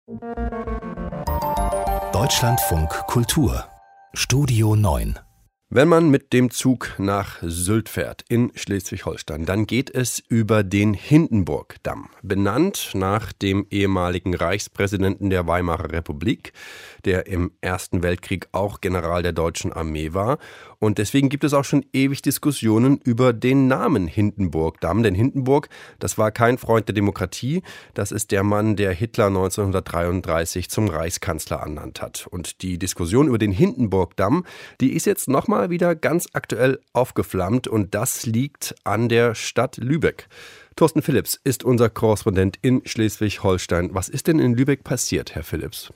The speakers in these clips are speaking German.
Deutschlandfunk Kultur Studio 9. Wenn man mit dem Zug nach Sylt fährt in Schleswig-Holstein, dann geht es über den Hindenburgdamm, benannt nach dem ehemaligen Reichspräsidenten der Weimarer Republik, der im Ersten Weltkrieg auch General der Deutschen Armee war. Und deswegen gibt es auch schon ewig Diskussionen über den Namen Hindenburgdamm. Denn Hindenburg, das war kein Freund der Demokratie. Das ist der Mann, der Hitler 1933 zum Reichskanzler ernannt hat. Und die Diskussion über den Hindenburgdamm, die ist jetzt nochmal wieder ganz aktuell aufgeflammt. Und das liegt an der Stadt Lübeck. Thorsten Philipps ist unser Korrespondent in Schleswig-Holstein. Was ist denn in Lübeck passiert, Herr Philipps?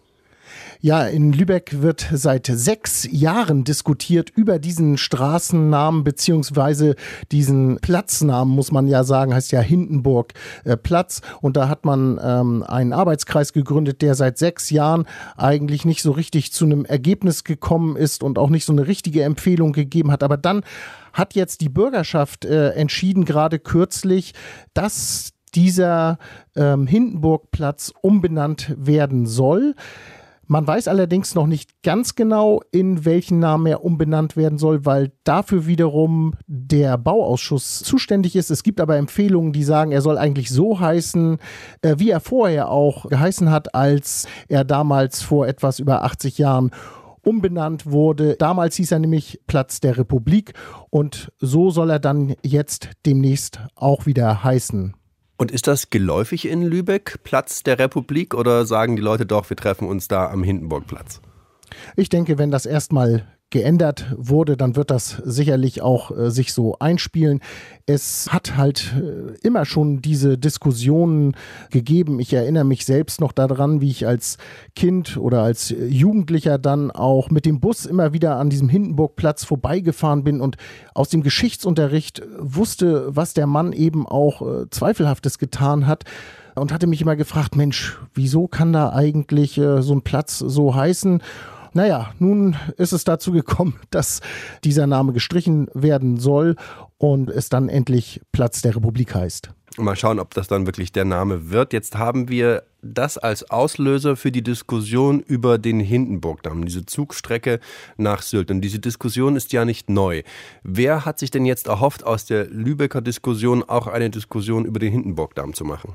Ja, in Lübeck wird seit 6 Jahren diskutiert über diesen Straßennamen beziehungsweise diesen Platznamen, muss man ja sagen, heißt ja Hindenburg Platz. Und da hat man einen Arbeitskreis gegründet, der seit 6 Jahren eigentlich nicht so richtig zu einem Ergebnis gekommen ist und auch nicht so eine richtige Empfehlung gegeben hat. Aber dann hat jetzt die Bürgerschaft entschieden, gerade kürzlich, dass dieser Hindenburgplatz umbenannt werden soll. Man weiß allerdings noch nicht ganz genau, in welchen Namen er umbenannt werden soll, weil dafür wiederum der Bauausschuss zuständig ist. Es gibt aber Empfehlungen, die sagen, er soll eigentlich so heißen, wie er vorher auch geheißen hat, als er damals vor etwas über 80 Jahren umbenannt wurde. Damals hieß er nämlich Platz der Republik und so soll er dann jetzt demnächst auch wieder heißen. Und ist das geläufig in Lübeck, Platz der Republik, oder sagen die Leute doch, wir treffen uns da am Hindenburgplatz? Ich denke, wenn das erstmal geändert wurde, dann wird das sicherlich auch sich so einspielen. Es hat halt immer schon diese Diskussionen gegeben. Ich erinnere mich selbst noch daran, wie ich als Kind oder als Jugendlicher dann auch mit dem Bus immer wieder an diesem Hindenburgplatz vorbeigefahren bin und aus dem Geschichtsunterricht wusste, was der Mann eben auch Zweifelhaftes getan hat. Und hatte mich immer gefragt, Mensch, wieso kann da eigentlich so ein Platz so heißen? Naja, nun ist es dazu gekommen, dass dieser Name gestrichen werden soll und es dann endlich Platz der Republik heißt. Mal schauen, ob das dann wirklich der Name wird. Jetzt haben wir das als Auslöser für die Diskussion über den Hindenburgdamm, diese Zugstrecke nach Sylt. Und diese Diskussion ist ja nicht neu. Wer hat sich denn jetzt erhofft, aus der Lübecker Diskussion auch eine Diskussion über den Hindenburgdamm zu machen?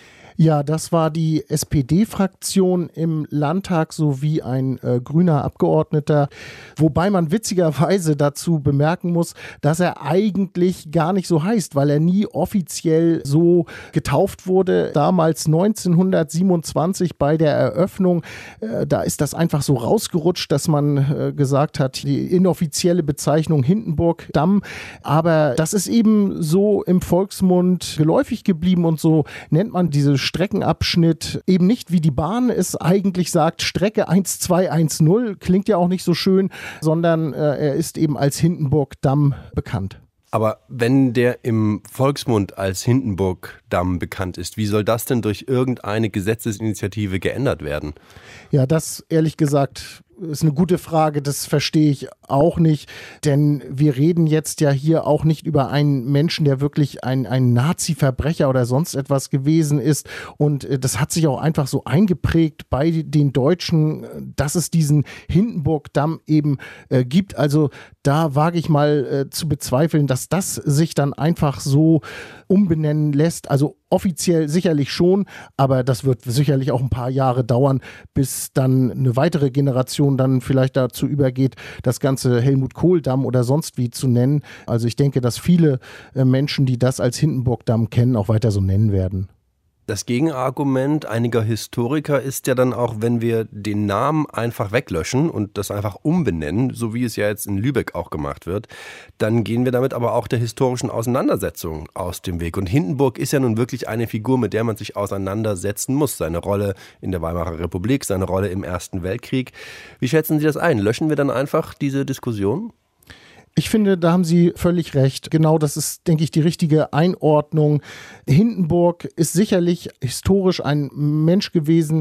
Ja, das war die SPD-Fraktion im Landtag sowie ein grüner Abgeordneter, wobei man witzigerweise dazu bemerken muss, dass er eigentlich gar nicht so heißt, weil er nie offiziell so getauft wurde. Damals 1927 bei der Eröffnung, da ist das einfach so rausgerutscht, dass man gesagt hat, die inoffizielle Bezeichnung Hindenburgdamm, aber das ist eben so im Volksmund geläufig geblieben und so nennt man diese Streckenabschnitt eben nicht, wie die Bahn es eigentlich sagt, Strecke 1210, klingt ja auch nicht so schön, sondern er ist eben als Hindenburgdamm bekannt. Aber wenn der im Volksmund als Hindenburgdamm bekannt ist, wie soll das denn durch irgendeine Gesetzesinitiative geändert werden? Ja, das ehrlich gesagt ist eine gute Frage, das verstehe ich auch nicht, denn wir reden jetzt ja hier auch nicht über einen Menschen, der wirklich ein Nazi-Verbrecher oder sonst etwas gewesen ist und das hat sich auch einfach so eingeprägt bei den Deutschen, dass es diesen Hindenburgdamm eben gibt, also da wage ich mal zu bezweifeln, dass das sich dann einfach so umbenennen lässt, also offiziell sicherlich schon, aber das wird sicherlich auch ein paar Jahre dauern, bis dann eine weitere Generation dann vielleicht dazu übergeht, das Ganze Helmut-Kohl-Damm oder sonst wie zu nennen. Also ich denke, dass viele Menschen, die das als Hindenburgdamm kennen, auch weiter so nennen werden. Das Gegenargument einiger Historiker ist ja dann auch, wenn wir den Namen einfach weglöschen und das einfach umbenennen, so wie es ja jetzt in Lübeck auch gemacht wird, dann gehen wir damit aber auch der historischen Auseinandersetzung aus dem Weg. Und Hindenburg ist ja nun wirklich eine Figur, mit der man sich auseinandersetzen muss. Seine Rolle in der Weimarer Republik, seine Rolle im Ersten Weltkrieg. Wie schätzen Sie das ein? Löschen wir dann einfach diese Diskussion? Ich finde, da haben Sie völlig recht. Genau, das ist, denke ich, die richtige Einordnung. Hindenburg ist sicherlich historisch ein Mensch gewesen,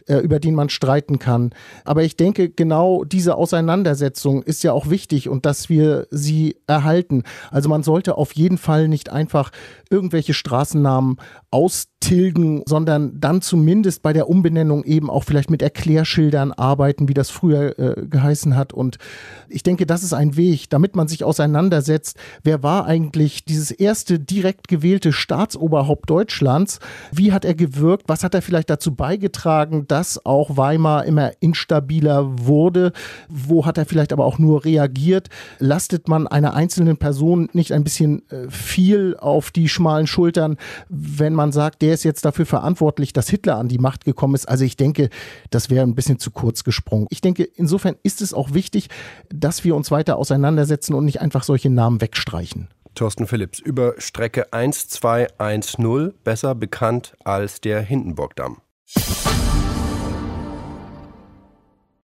über den man streiten kann. Aber ich denke, genau diese Auseinandersetzung ist ja auch wichtig und dass wir sie erhalten. Also man sollte auf jeden Fall nicht einfach irgendwelche Straßennamen austilgen, sondern dann zumindest bei der Umbenennung eben auch vielleicht mit Erklärschildern arbeiten, wie das früher geheißen hat. Und ich denke, das ist ein Weg, damit man sich auseinandersetzt, wer war eigentlich dieses erste direkt gewählte Staatsoberhaupt Deutschlands? Wie hat er gewirkt? Was hat er vielleicht dazu beigetragen, dass auch Weimar immer instabiler wurde? Wo hat er vielleicht aber auch nur reagiert? Lastet man einer einzelnen Person nicht ein bisschen viel auf die schmalen Schultern, wenn man sagt, der ist jetzt dafür verantwortlich, dass Hitler an die Macht gekommen ist? Also ich denke, das wäre ein bisschen zu kurz gesprungen. Ich denke, insofern ist es auch wichtig, dass wir uns weiter auseinandersetzen und nicht einfach solche Namen wegstreichen. Thorsten Philipps über Strecke 1210, besser bekannt als der Hindenburgdamm.